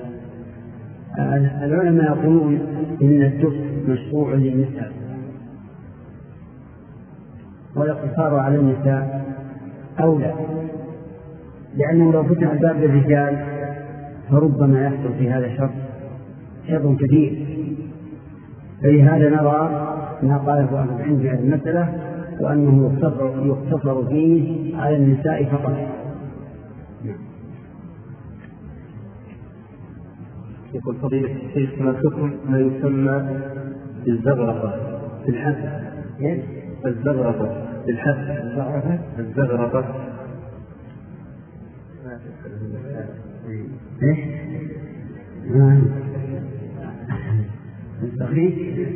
العلماء يقولون إن الدف مشروع للنساء، والاقتصار على النساء أولى، لأنه لو فتح الباب للرجال فربما يحصل في هذا شر شر كبير. فلهذا نرى ما قاله أهل العلم في هذه المسألة، وأنه يقتصر فيه على النساء فقط. يقول فضيلة الشيخ: ما حكم ما يسمى بالزغرقة في الحث؟ الزغرقة في الحث. الزغرقة ايش؟ التخريج.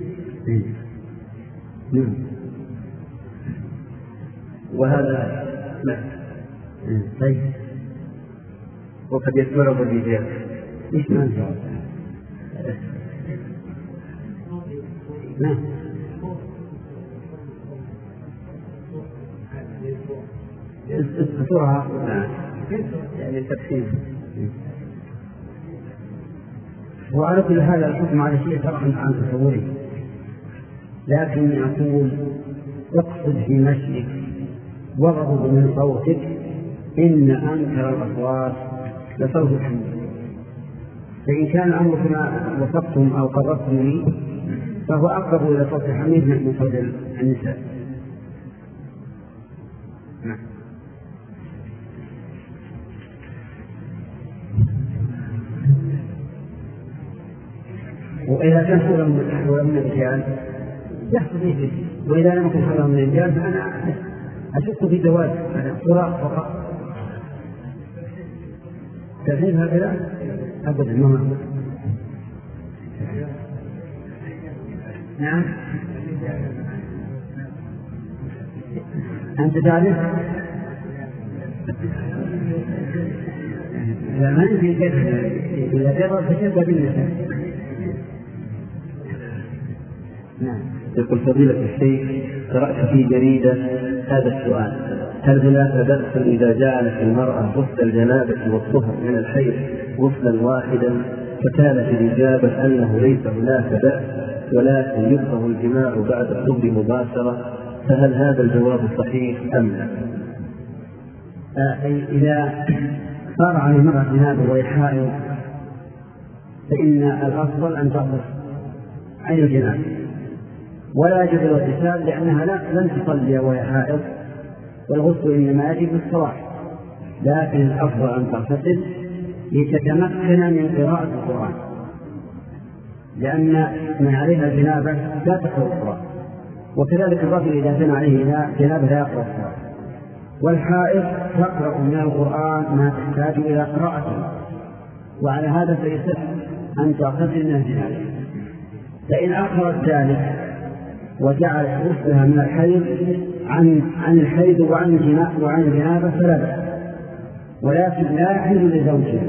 وهذا لا. طيب، وقد يسمعه الرجال. ايش معنى؟ نعم. الصورة يعني التفسير. وعلى كل هذا الحكم على شيء ترى عن تصوره، لكن أقول اقصد في مشيك واغضب من صوتك، إن أنكر الأصوات لصوت الحمد. فإن كان الأمر كما وصفتم أو قررتم لي فهو أقرب إلى صوت الحميد من صوت النساء. نعم. وإذا كان حرم من الرجال يحصل به، وإذا لم يكن حرم من الرجال فأنا أشك في جواز الصراخ فقط. تفهم هكذا؟ أبدا ما هو. نعم. أنت تعرف؟ لا ما في كذا، إذا جرى فشبه بالنساء. نعم. يقول فضيلة الشيخ: قرأت في جريدة هذا السؤال: هل هناك بأس إذا جعلت المرأة غسل الجنابة والطهر من الحيض غسلا واحدا، فكانت الإجابة أنه ليس هناك بأس ولكن يكره الجماع بعد الطهر مباشرة، فهل هذا الجواب صحيح أم لا؟ إذا صار على المرأة جنابة وهي حائض فإن الأفضل أن تغسل عن الجنابة ولا يجب الاغتسال، لأنها لن تصلي وهي حائض، والغسل إنما يجب بالصلاة، لكن الأفضل أن تغتسل لتتمكن من قراءة القرآن، لأن من عليها الجنابة لا تقرأ القرآن، وكذلك الرجل إذا كان عليه جنابة لا يقرأ القرآن، والحائض تقرأ من القرآن ما تحتاج إلى قراءته، وعلى هذا فيصح أن تغتسل من الجنابة. فإن أخرت ذلك وجعلت غسلها من الحيض عن عن الحيض وعن الجنابة وعن الجنابة فلا بأس، ولكن لا يحل لزوجها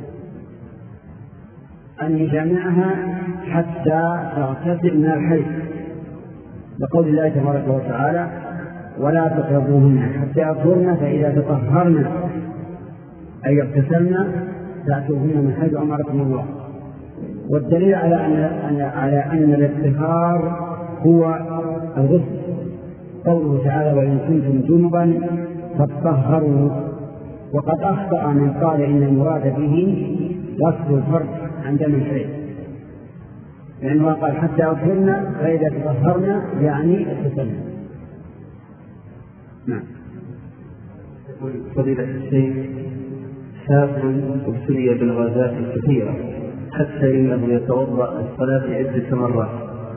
أن يجامعها حتى تغتسل من الحيض، لقول الله تبارك وتعالى: ولا تقربوهن حتى يطهرن، فإذا تطهرن أي اغتسلن فأتوهن من حيث أمركم الله. والدليل على أن على أن الاطهار هو الغسل قوله تعالى: وإن كنتم جنبا فاطهروا. وقد أخطأ من قال إن المراد به غسل الفرج عن دم الحيض، لأنه قال حتى يطهرن، فإذا تطهرن يعني اغتسلن. نعم. فضيلة الشيخ، شاب ابتلي بالغازات الكثيرة حتى إنه يتوضأ الصلاة عدة مرات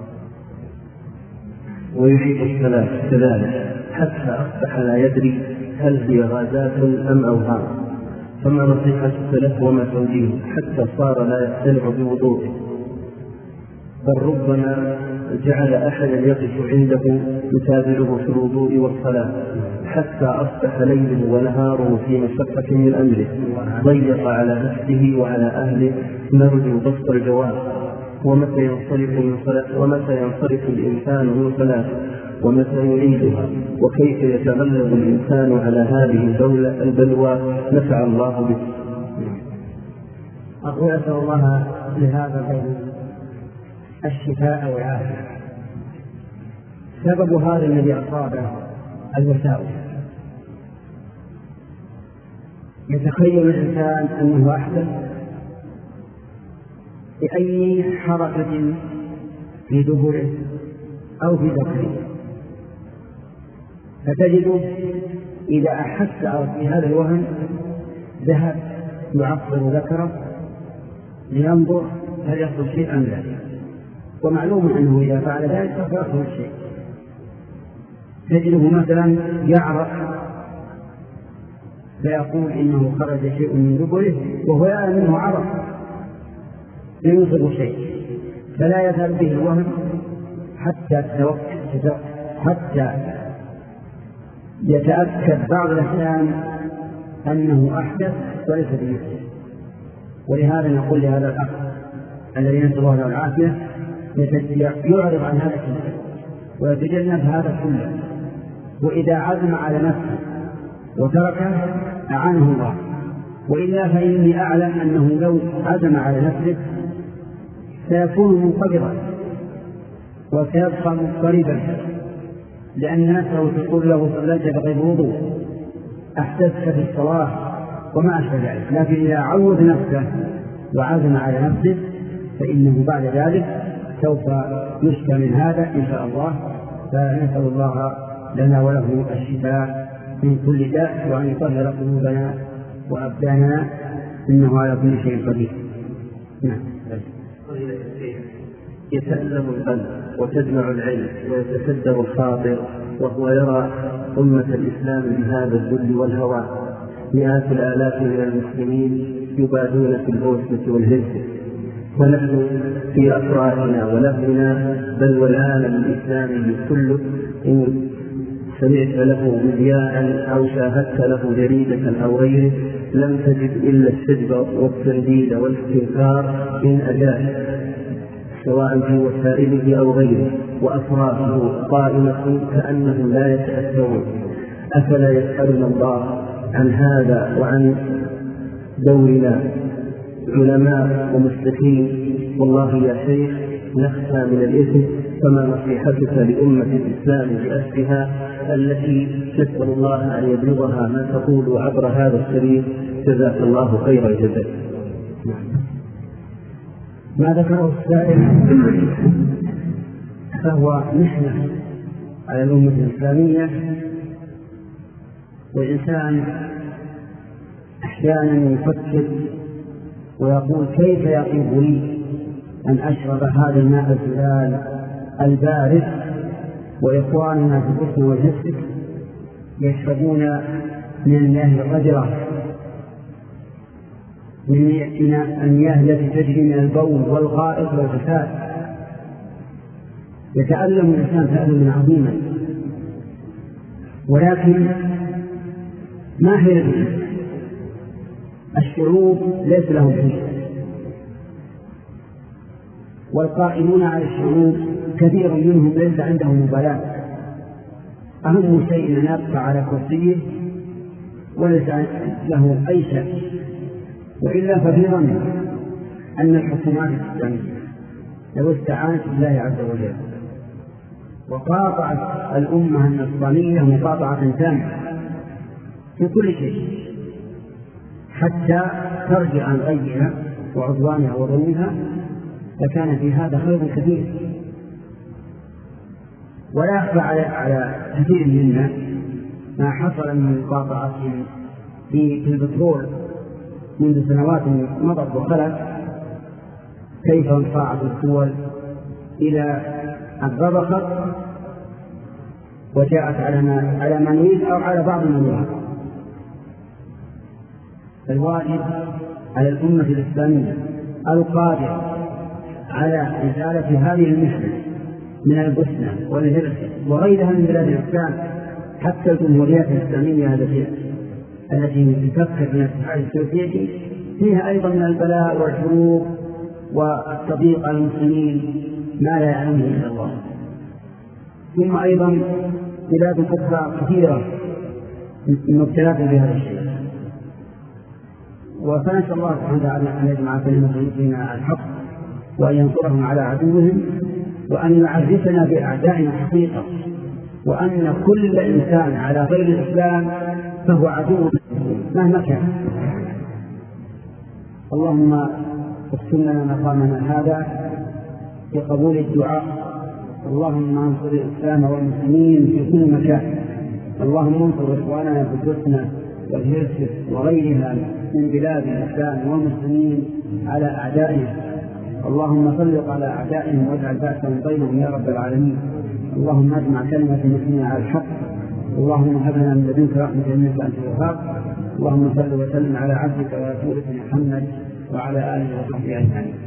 ويعيد الصلاة كذلك حتى أصبح لا يدري هل هي غازات أم أوهام، فما نصيحتك له وما توجيهه حتى صار لا يقتنع بوضوءه، بل ربما جعل أحدا يقف عنده يتابعه في الوضوء والصلاة حتى أصبح ليله ونهاره في مشقة من أمره، ضيق على نفسه وعلى أهله، نرجو بسط الجواب. ومتى ينصرف من صلاة ومتى ينصرف الإنسان من صلاة ومتى يعيدها، وكيف يتغلب الإنسان على هذه الدولة البلوى؟ نفع الله به. أقول أسأل الله لهذا الرجل الشفاء والعافية. سبب هذا الذي أصابه الوساوس. يتخيل الإنسان أنه أحدث بأي حركة في دبره أو في ذكره، فتجده إذا أحس في هذا الوهم ذهب يعصر ذكره لينظر هل يحصل شيء أم لا، ومعلوم أنه إذا فعل ذلك فيحصل شيء. تجده مثلا يعرق فيقول إنه خرج شيء من دبره وهو يعلم منه عرق لا يصيب شيء، فلا يذهب به الوهم حتى حتى يتأكد بعض الأحيان أنه أحدث وليس بنفسه. ولهذا نقول لهذا الأخ الذي نسأل الله له العافية يعرض عن هذا كله ويتجنب هذا كله، وإذا عزم على نفسه وتركه أعانه الله، وإلا فإني أعلم أنه لو عزم على نفسه سيكون منقبضا وسيبقى مضطربا، لأن نفسه تقول له صليت بغير وضوء، أحدثت في الصلاة وما أشبه ذلك. لكن إذا عود نفسه وعزم على نفسه فإنه بعد ذلك سوف يشفى من هذا إن شاء الله. فنسأل الله لنا وله الشفاء من كل داء، وأن يطهر قلوبنا وأبداننا، إنه على كل شيء قدير. نعم. يتألم القلب وتدمع العين ويتكدر الخاطر وهو يرى أمة الإسلام بهذا الذل والهوى، مئات الآلاف من المسلمين يبادون في البوسنة والهرسة، ونحن في أفراحنا ولهونا، بل والعالم الإسلامي كله إن سمعت له مذياعا أو شاهدت له جريدة أو غيره لم تجد إلا السجب والتنديد والاستنكار من أداء سواء في وسائله أو غيره، وأفراحه قائمة كأنهم لا يتأثرون. أفلا يسألنا الله عن هذا وعن دورنا علماء ومسلكين؟ والله يا شيخ نخشى من الإثم، فما نصيحتك لأمة الإسلام بأسرها التي نسأل الله أن يبلغها ما تقول عبر هذا الشريف؟ جزاك الله خير الجزاء. ما ذكره السائل فهو محنة على الأمة الإسلامية، والإنسان أحيانا يفكر ويقول كيف يطيب لي أن أشرب هذا الماء الزلال البارد وإخواننا في البوسنة والهرسك يشربون من المياه الغجرة، من المياه التي تجري من البول والغائط والفساد. يتألم الإنسان تألما عظيما، ولكن ما هي الحجة؟ الشعوب ليس لهم حجة، والقائمون على الشعوب كثير منهم ليس عندهم مبالاة. أهم شيء أن يبقى على كرسيه وليس له أي شك، وإلا ففي ظنه أن الحكومات الإسلامية لو استعانت بالله عز وجل وقاطعت الأمة النصرانية مقاطعة تامة في كل شيء حتى ترجع عن غيها وعدوانها وظلمها، لكان في هذا خير كثير. ولا يخفى على كثير منا ما حصل من مقاطعتهم في البترول منذ سنوات مضت وخلت، كيف انصاعت الدول إلى أن رضخت وجاءت على ما نريد أو على بعض المنوعات. الواجب على الأمة الإسلامية القادرة على إزالة هذه المحنة من البوسنة والهرسك وغيرها من بلاد الإسلام، حتى الجمهوريات الإسلامية التي التي تفكر من الاتحاد السوفيتي فيها أيضا من البلاء والحروب والتضييق على المسلمين ما لا يعلمه إلا الله. ثم أيضا بلاد أخرى كثيرة مبتلات بهذا الشيء. وفنسأل الله سبحانه وتعالى أن يجمع كلمة المسلمين على الحق وأن ينصرهم على عدوهم وأن يعرفنا بأعدائنا حقيقة، وأن كل إنسان على غير الإسلام فهو عدو مهما كان. اللهم اغفر لنا مقامنا هذا بقبول الدعاء. اللهم انصر الإسلام والمسلمين في كل مكان. اللهم انصر إخواننا في البوسنة والهرسك وغيرها من بلاد الإسلام والمسلمين على أعدائهم. اللهم سلط على أعدائهم واجعل بأسهم بينهم يا رب العالمين. اللهم اجمع كلمة المسلمين على الحق. اللهم هب لنا من لدنك رحمة إنك أنت الوهاب. اللهم صل وسلم على عبدك ورسولك محمد وعلى آله وصحبه أجمعين.